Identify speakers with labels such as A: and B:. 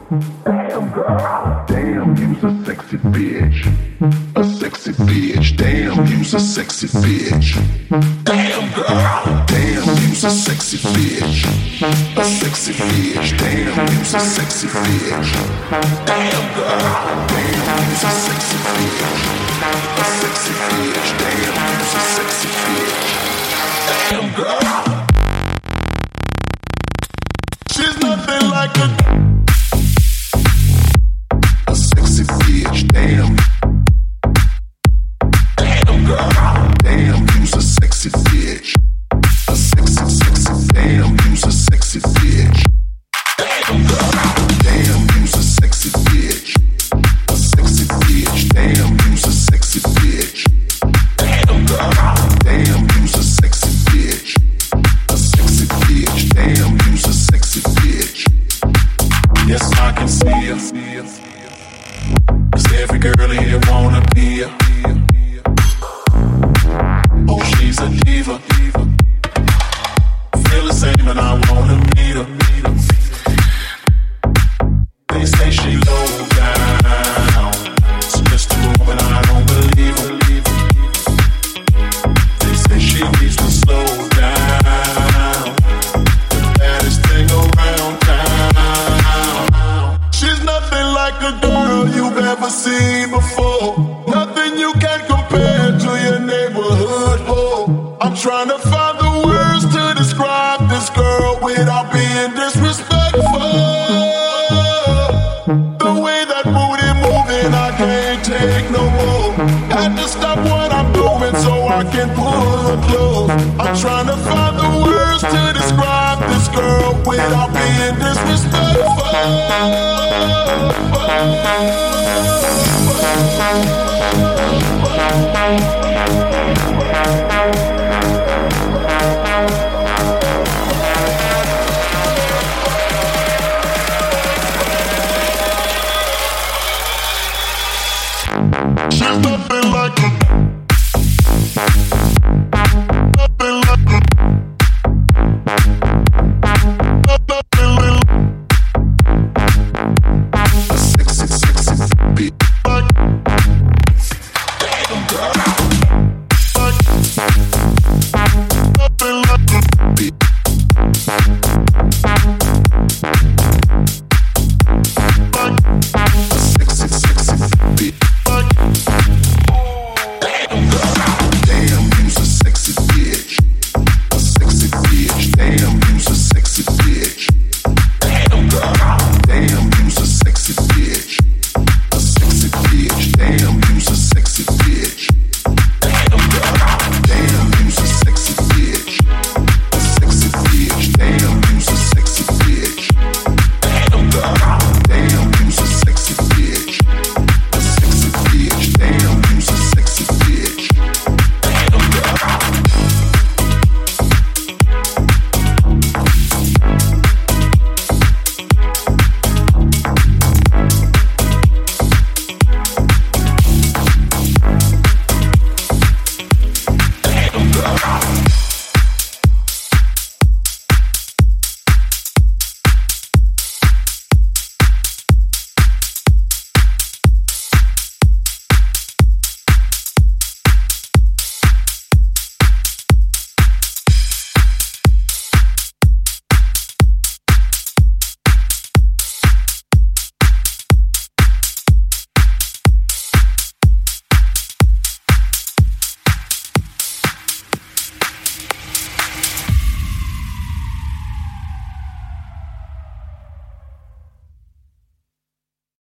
A: Damn girl, damn you's a sexy bitch. A sexy bitch, damn you's a sexy bitch. Damn girl, damn you's a sexy bitch. A sexy bitch, damn you's a sexy bitch. Damn girl, damn you's a sexy bitch. A sexy bitch, damn you's a sexy bitch. Damn girl, she's nothing like a sexy bitch, damn. Damn girl, damn you's a sexy bitch. A sexy, sexy, damn you's a sexy bitch. Damn girl, damn you's a sexy bitch. A sexy bitch, damn you's a sexy bitch. Damn girl, damn you's a sexy bitch. A sexy bitch, damn you's a sexy bitch. Yes, I can see her. 'Cause every girl here wanna be her. Oh, she's a diva. Feel the same and I wanna meet her. They say she low down, so just a moment I don't believe her. They say she needs to slow down, the baddest thing around town. She's nothing like a girl you've ever seen before. Nothing you can compare to your neighborhood whore. I'm trying to find the words to describe this girl without being disrespectful. The way that booty moving, I can't take no more. Had to stop what I'm doing so I can pull her close. I'm trying to find the words to describe this girl without being disrespectful.